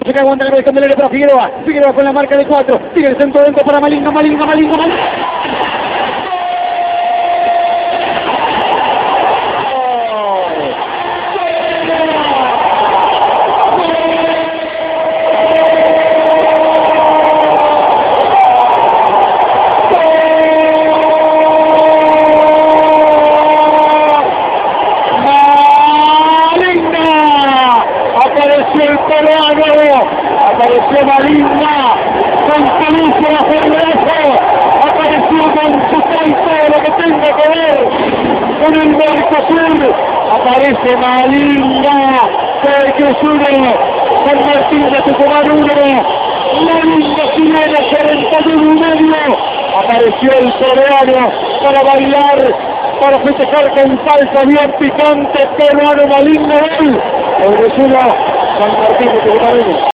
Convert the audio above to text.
Se cae aguanta la cabeza del área para Figueroa. Figueroa con la marca de 4. Sigue el centro dentro para Malinga. Apareció el peruano, apareció Malinga, con Peluso bajo el brazo, apareció con su todo lo que tenga que ver con el Mercosur, aparece Malinga, que Cruzur, San Martín de Tucumán 1, Malinga chilena 41,5, apareció el peruano para bailar, para festejar con salsa bien picante, peruano Malinga, el San Martín de Tucumán 1.